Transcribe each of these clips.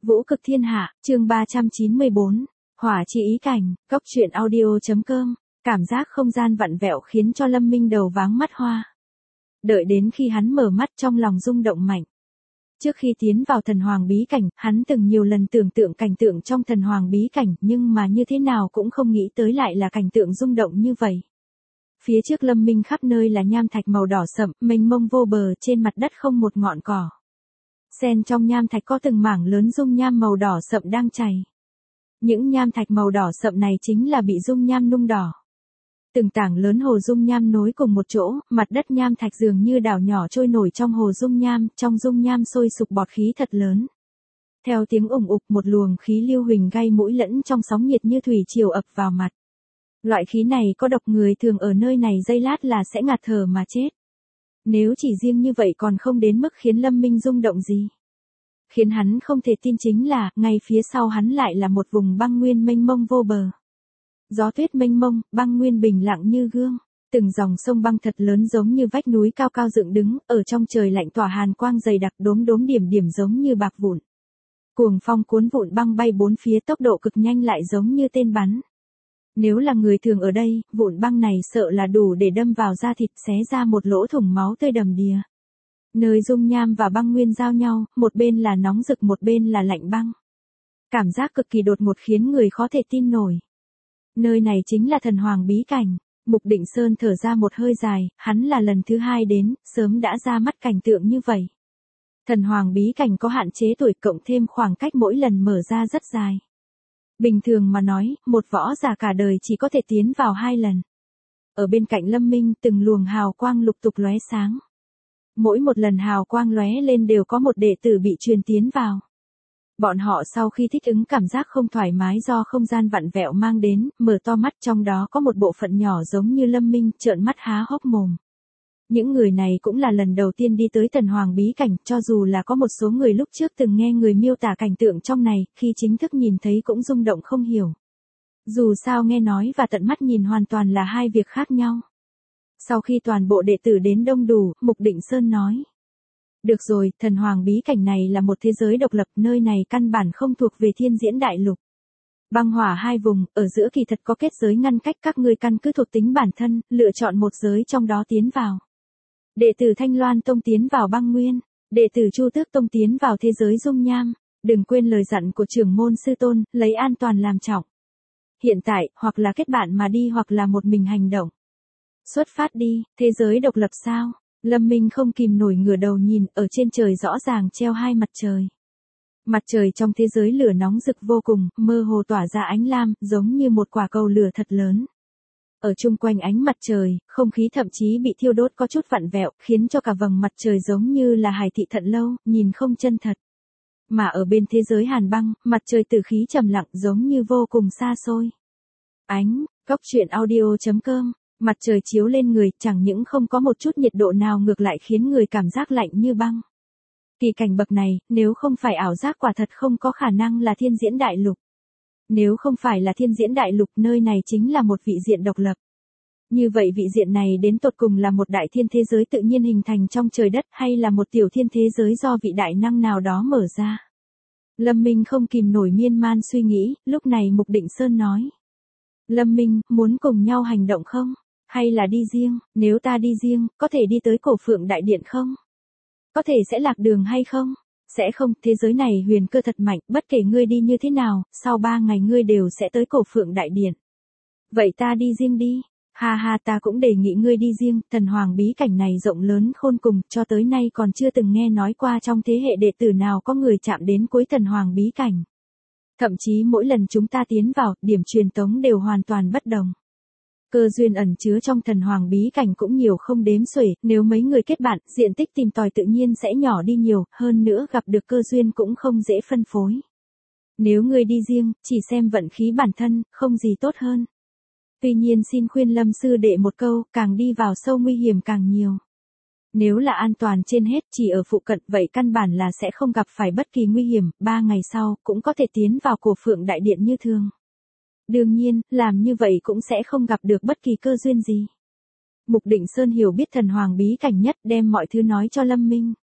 Vũ cực thiên hạ, chương 394, hỏa chi ý cảnh, góc truyện audio.com, cảm giác không gian vặn vẹo khiến cho Lâm Minh đầu váng mắt hoa. Đợi đến khi hắn mở mắt trong lòng rung động mạnh. Trước khi tiến vào thần hoàng bí cảnh, hắn từng nhiều lần tưởng tượng cảnh tượng trong thần hoàng bí cảnh nhưng mà như thế nào cũng không nghĩ tới lại là cảnh tượng rung động như vậy. Phía trước Lâm Minh khắp nơi là nham thạch màu đỏ sậm, mênh mông vô bờ, trên mặt đất không một ngọn cỏ. Xen trong nham thạch có từng mảng lớn dung nham màu đỏ sậm đang chảy. Những nham thạch màu đỏ sậm này chính là bị dung nham nung đỏ. Từng tảng lớn hồ dung nham nối cùng một chỗ, mặt đất nham thạch dường như đảo nhỏ trôi nổi trong hồ dung nham, trong dung nham sôi sục bọt khí thật lớn. Theo tiếng ủng ục, một luồng khí lưu huỳnh gai mũi lẫn trong sóng nhiệt như thủy triều ập vào mặt. Loại khí này có độc, người thường ở nơi này giây lát là sẽ ngạt thở mà chết. Nếu chỉ riêng như vậy còn không đến mức khiến Lâm Minh rung động gì. Khiến hắn không thể tin chính là, ngay phía sau hắn lại là một vùng băng nguyên mênh mông vô bờ. Gió tuyết mênh mông, băng nguyên bình lặng như gương. Từng dòng sông băng thật lớn giống như vách núi cao cao dựng đứng, ở trong trời lạnh tỏa hàn quang dày đặc, đốm đốm điểm điểm giống như bạc vụn. Cuồng phong cuốn vụn băng bay bốn phía, tốc độ cực nhanh lại giống như tên bắn. Nếu là người thường ở đây, vụn băng này sợ là đủ để đâm vào da thịt, xé ra một lỗ thủng máu tươi đầm đìa. Nơi dung nham và băng nguyên giao nhau, một bên là nóng rực, một bên là lạnh băng. Cảm giác cực kỳ đột ngột khiến người khó thể tin nổi. Nơi này chính là thần hoàng bí cảnh. Mục Định Sơn thở ra một hơi dài, hắn là lần thứ hai đến, sớm đã ra mắt cảnh tượng như vậy. Thần hoàng bí cảnh có hạn chế tuổi, cộng thêm khoảng cách mỗi lần mở ra rất dài. Bình thường mà nói, một võ giả cả đời chỉ có thể tiến vào 2 lần. Ở bên cạnh Lâm Minh, từng luồng hào quang lục tục lóe sáng. Mỗi một lần hào quang lóe lên đều có một đệ tử bị truyền tiến vào. Bọn họ sau khi thích ứng cảm giác không thoải mái do không gian vặn vẹo mang đến, mở to mắt, trong đó có một bộ phận nhỏ giống như Lâm Minh, trợn mắt há hốc mồm. Những người này cũng là lần đầu tiên đi tới thần hoàng bí cảnh, cho dù là có một số người lúc trước từng nghe người miêu tả cảnh tượng trong này, khi chính thức nhìn thấy cũng rung động không hiểu. Dù sao nghe nói và tận mắt nhìn hoàn toàn là hai việc khác nhau. Sau khi toàn bộ đệ tử đến đông đủ, Mục Định Sơn nói. Được rồi, thần hoàng bí cảnh này là một thế giới độc lập, nơi này căn bản không thuộc về thiên diễn đại lục. Băng hỏa hai vùng, ở giữa kỳ thật có kết giới ngăn cách, các ngươi căn cứ thuộc tính bản thân, lựa chọn một giới trong đó tiến vào. Đệ tử Thanh Loan Tông tiến vào băng nguyên, đệ tử Chu Tước Tông tiến vào thế giới dung nham. Đừng quên lời dặn của trưởng môn sư tôn, lấy an toàn làm trọng. Hiện tại, hoặc là kết bạn mà đi hoặc là một mình hành động. Xuất phát đi, thế giới độc lập sao? Lâm Minh không kìm nổi ngửa đầu nhìn, ở trên trời rõ ràng treo 2 mặt trời. Mặt trời trong thế giới lửa nóng rực vô cùng, mơ hồ tỏa ra ánh lam, giống như một quả cầu lửa thật lớn. Ở chung quanh ánh mặt trời, không khí thậm chí bị thiêu đốt có chút vặn vẹo, khiến cho cả vầng mặt trời giống như là hải thị thận lâu, nhìn không chân thật. Mà ở bên thế giới hàn băng, mặt trời tử khí trầm lặng giống như vô cùng xa xôi. Góc truyện audio.com. Mặt trời chiếu lên người, chẳng những không có một chút nhiệt độ nào, ngược lại khiến người cảm giác lạnh như băng. Kỳ cảnh bậc này, nếu không phải ảo giác quả thật không có khả năng là thiên diễn đại lục. Nếu không phải là thiên diễn đại lục, nơi này chính là một vị diện độc lập. Như vậy vị diện này đến tột cùng là một đại thiên thế giới tự nhiên hình thành trong trời đất, hay là một tiểu thiên thế giới do vị đại năng nào đó mở ra. Lâm Minh không kìm nổi miên man suy nghĩ, lúc này Mục Định Sơn nói. Lâm Minh, muốn cùng nhau hành động không? Hay là đi riêng? Nếu ta đi riêng, có thể đi tới Cổ Phượng Đại Điện không? Có thể sẽ lạc đường hay không? Sẽ không, thế giới này huyền cơ thật mạnh, bất kể ngươi đi như thế nào, sau 3 ngày ngươi đều sẽ tới Cổ Phượng Đại Điện. Vậy ta đi riêng đi. Ha ha, ta cũng đề nghị ngươi đi riêng, thần hoàng bí cảnh này rộng lớn khôn cùng, cho tới nay còn chưa từng nghe nói qua trong thế hệ đệ tử nào có người chạm đến cuối thần hoàng bí cảnh. Thậm chí mỗi lần chúng ta tiến vào, điểm truyền tống đều hoàn toàn bất đồng. Cơ duyên ẩn chứa trong thần hoàng bí cảnh cũng nhiều không đếm xuể, nếu mấy người kết bạn, diện tích tìm tòi tự nhiên sẽ nhỏ đi nhiều, hơn nữa gặp được cơ duyên cũng không dễ phân phối. Nếu ngươi đi riêng, chỉ xem vận khí bản thân, không gì tốt hơn. Tuy nhiên xin khuyên Lâm sư đệ một câu, càng đi vào sâu nguy hiểm càng nhiều. Nếu là an toàn trên hết, chỉ ở phụ cận, vậy căn bản là sẽ không gặp phải bất kỳ nguy hiểm, 3 ngày sau, cũng có thể tiến vào Cổ Phượng Đại Điện như thường. Đương nhiên, làm như vậy cũng sẽ không gặp được bất kỳ cơ duyên gì. Mục Định Sơn hiểu biết thần hoàng bí cảnh nhất, đem mọi thứ nói cho Lâm Minh.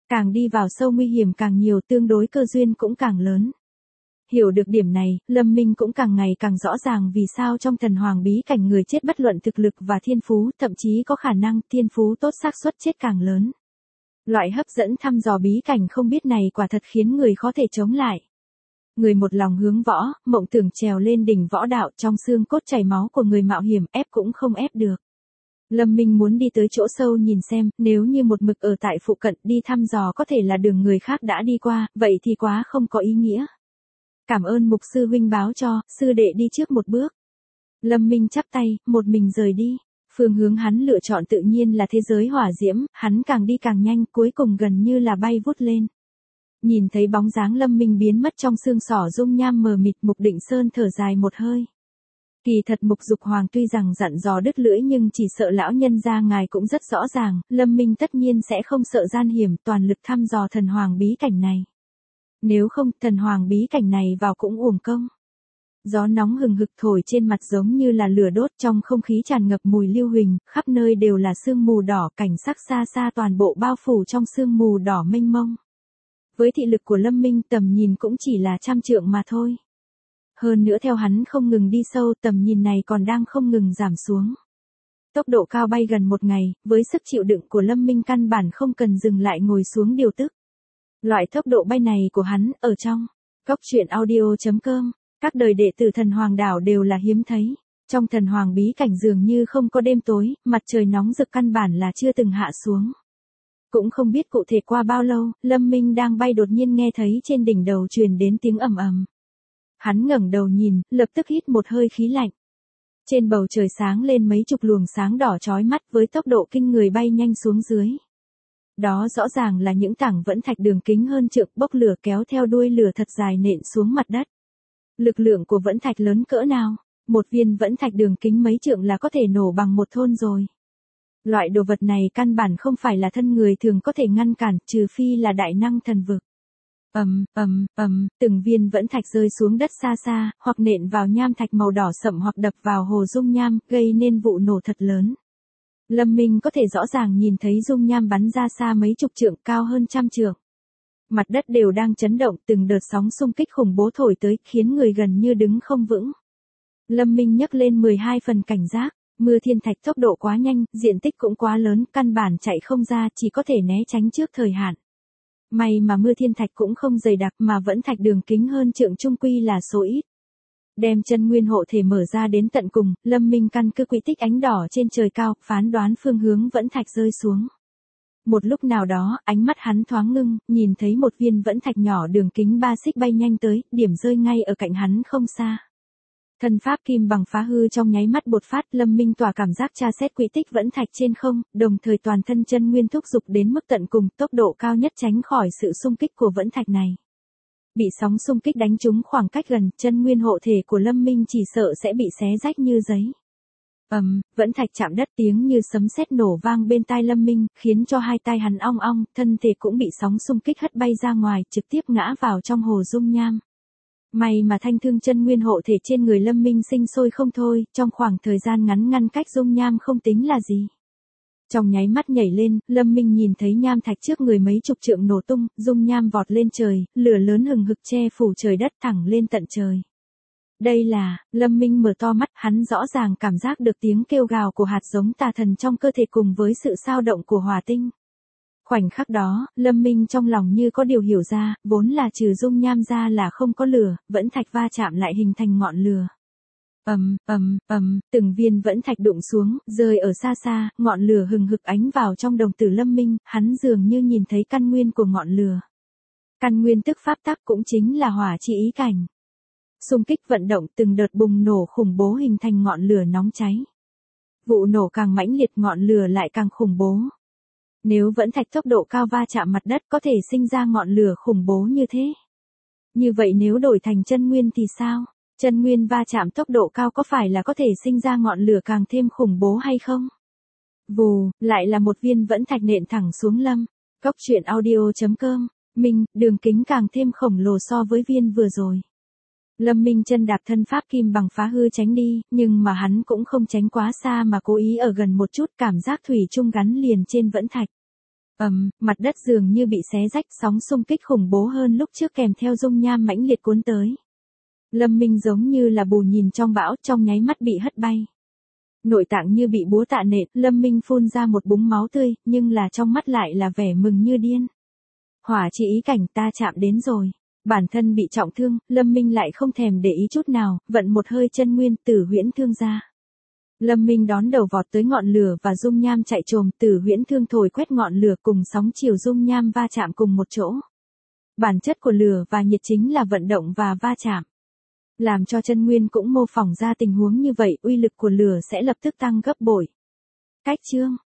Càng đi vào sâu nguy hiểm càng nhiều, tương đối cơ duyên cũng càng lớn. Hiểu được điểm này, Lâm Minh cũng càng ngày càng rõ ràng vì sao trong thần hoàng bí cảnh người chết bất luận thực lực và thiên phú, thậm chí có khả năng thiên phú tốt xác suất chết càng lớn. Loại hấp dẫn thăm dò bí cảnh không biết này quả thật khiến người khó thể chống lại. Người một lòng hướng võ, mộng tưởng trèo lên đỉnh võ đạo, trong xương cốt chảy máu của người mạo hiểm, ép cũng không ép được. Lâm Minh muốn đi tới chỗ sâu nhìn xem, nếu như một mực ở tại phụ cận đi thăm dò có thể là đường người khác đã đi qua, vậy thì quá không có ý nghĩa. Cảm ơn mục sư huynh báo cho, sư đệ đi trước một bước. Lâm Minh chắp tay, một mình rời đi. Phương hướng hắn lựa chọn tự nhiên là thế giới hỏa diễm, hắn càng đi càng nhanh, cuối cùng gần như là bay vút lên. Nhìn thấy bóng dáng Lâm Minh biến mất trong xương sỏ dung nham mờ mịt, Mục Định Sơn thở dài một hơi. Kỳ thật Mục Dục Hoàng tuy rằng dặn dò đứt lưỡi nhưng chỉ sợ lão nhân gia ngài cũng rất rõ ràng, Lâm Minh tất nhiên sẽ không sợ gian hiểm, toàn lực thăm dò thần hoàng bí cảnh này. Nếu không, thần hoàng bí cảnh này vào cũng uổng công. Gió nóng hừng hực thổi trên mặt giống như là lửa đốt, trong không khí tràn ngập mùi lưu huỳnh, khắp nơi đều là sương mù đỏ, cảnh sắc xa xa toàn bộ bao phủ trong sương mù đỏ mênh mông. Với thị lực của Lâm Minh tầm nhìn cũng chỉ là 100 trượng mà thôi. Hơn nữa theo hắn không ngừng đi sâu, tầm nhìn này còn đang không ngừng giảm xuống. Tốc độ cao bay gần một ngày, với sức chịu đựng của Lâm Minh căn bản không cần dừng lại ngồi xuống điều tức. Loại tốc độ bay này của hắn, ở trong Cốc Truyện Audio.com, các đời đệ tử thần hoàng đảo đều là hiếm thấy. Trong thần hoàng bí cảnh dường như không có đêm tối, mặt trời nóng rực căn bản là chưa từng hạ xuống. Cũng không biết cụ thể qua bao lâu, Lâm Minh đang bay đột nhiên nghe thấy trên đỉnh đầu truyền đến tiếng ầm ầm. Hắn ngẩng đầu nhìn, lập tức hít một hơi khí lạnh. Trên bầu trời sáng lên mấy chục luồng sáng đỏ chói mắt với tốc độ kinh người bay nhanh xuống dưới. Đó rõ ràng là những tảng vẫn thạch đường kính hơn trượng bốc lửa kéo theo đuôi lửa thật dài nện xuống mặt đất. Lực lượng của vẫn thạch lớn cỡ nào? Một viên vẫn thạch đường kính mấy trượng là có thể nổ bằng một thôn rồi. Loại đồ vật này căn bản không phải là thân người thường có thể ngăn cản, trừ phi là đại năng thần vực. Từng viên vẫn thạch rơi xuống đất xa xa, hoặc nện vào nham thạch màu đỏ sậm hoặc đập vào hồ dung nham, gây nên vụ nổ thật lớn. Lâm Minh có thể rõ ràng nhìn thấy dung nham bắn ra xa mấy chục trượng, cao hơn 100 trượng. Mặt đất đều đang chấn động, từng đợt sóng xung kích khủng bố thổi tới, khiến người gần như đứng không vững. Lâm Minh nhấc lên 12 phần cảnh giác, mưa thiên thạch tốc độ quá nhanh, diện tích cũng quá lớn, căn bản chạy không ra, chỉ có thể né tránh trước thời hạn. May mà mưa thiên thạch cũng không dày đặc mà vẫn thạch đường kính hơn trượng trung quy là số ít. Đem chân nguyên hộ thể mở ra đến tận cùng, Lâm Minh căn cứ quỹ tích ánh đỏ trên trời cao, phán đoán phương hướng vẫn thạch rơi xuống. Một lúc nào đó, ánh mắt hắn thoáng ngưng, nhìn thấy một viên vẫn thạch nhỏ đường kính 3 xích bay nhanh tới, điểm rơi ngay ở cạnh hắn không xa. Thân pháp kim bằng phá hư trong nháy mắt bột phát, Lâm Minh tỏa cảm giác tra xét quỹ tích vẫn thạch trên không, đồng thời toàn thân chân nguyên thúc dục đến mức tận cùng, tốc độ cao nhất tránh khỏi sự xung kích của vẫn thạch này. Bị sóng xung kích đánh trúng khoảng cách gần, chân nguyên hộ thể của Lâm Minh chỉ sợ sẽ bị xé rách như giấy. Vẫn thạch chạm đất, tiếng như sấm sét nổ vang bên tai Lâm Minh, khiến cho hai tai hắn ong ong, thân thể cũng bị sóng xung kích hất bay ra ngoài, trực tiếp ngã vào trong hồ dung nham. May mà thanh thương chân nguyên hộ thể trên người Lâm Minh sinh sôi không thôi, trong khoảng thời gian ngắn ngăn cách dung nham không tính là gì. Trong nháy mắt nhảy lên, Lâm Minh nhìn thấy nham thạch trước người mấy chục trượng nổ tung, dung nham vọt lên trời, lửa lớn hừng hực che phủ trời đất thẳng lên tận trời. Đây là, Lâm Minh mở to mắt, hắn rõ ràng cảm giác được tiếng kêu gào của hạt giống tà thần trong cơ thể cùng với sự sao động của hỏa tinh. Khoảnh khắc đó, Lâm Minh trong lòng như có điều hiểu ra, vốn là trừ dung nham ra là không có lửa, vẫn thạch va chạm lại hình thành ngọn lửa. Từng viên vẫn thạch đụng xuống, rơi ở xa xa, ngọn lửa hừng hực ánh vào trong đồng tử Lâm Minh, hắn dường như nhìn thấy căn nguyên của ngọn lửa. Căn nguyên tức pháp tắc cũng chính là hỏa chi ý cảnh. Xung kích vận động, từng đợt bùng nổ khủng bố hình thành ngọn lửa nóng cháy. Vụ nổ càng mãnh liệt, ngọn lửa lại càng khủng bố. Nếu vẫn thạch tốc độ cao va chạm mặt đất có thể sinh ra ngọn lửa khủng bố như thế. Như vậy nếu đổi thành chân nguyên thì sao? Chân nguyên va chạm tốc độ cao có phải là có thể sinh ra ngọn lửa càng thêm khủng bố hay không? Vù, lại là một viên vẫn thạch nện thẳng xuống Lâm. Cốc Truyện Audio.com, Minh, đường kính càng thêm khổng lồ so với viên vừa rồi. Lâm Minh chân đạp thân pháp kim bằng phá hư tránh đi, nhưng mà hắn cũng không tránh quá xa mà cố ý ở gần một chút, cảm giác thủy chung gắn liền trên vẫn thạch. Mặt đất dường như bị xé rách, sóng xung kích khủng bố hơn lúc trước kèm theo dung nham mãnh liệt cuốn tới. Lâm Minh giống như là bù nhìn trong bão, trong nháy mắt bị hất bay. Nội tạng như bị búa tạ nện, Lâm Minh phun ra một búng máu tươi, nhưng là trong mắt lại là vẻ mừng như điên. Hỏa chi ý cảnh, ta chạm đến rồi. Bản thân bị trọng thương, Lâm Minh lại không thèm để ý chút nào, vận một hơi chân nguyên, Tử Huyễn Thương ra. Lâm Minh đón đầu vọt tới ngọn lửa và dung nham chạy trồm, Tử Huyễn Thương thổi quét ngọn lửa cùng sóng chiều dung nham va chạm cùng một chỗ. Bản chất của lửa và nhiệt chính là vận động và va chạm. Làm cho chân nguyên cũng mô phỏng ra tình huống như vậy, uy lực của lửa sẽ lập tức tăng gấp bội. Cách chương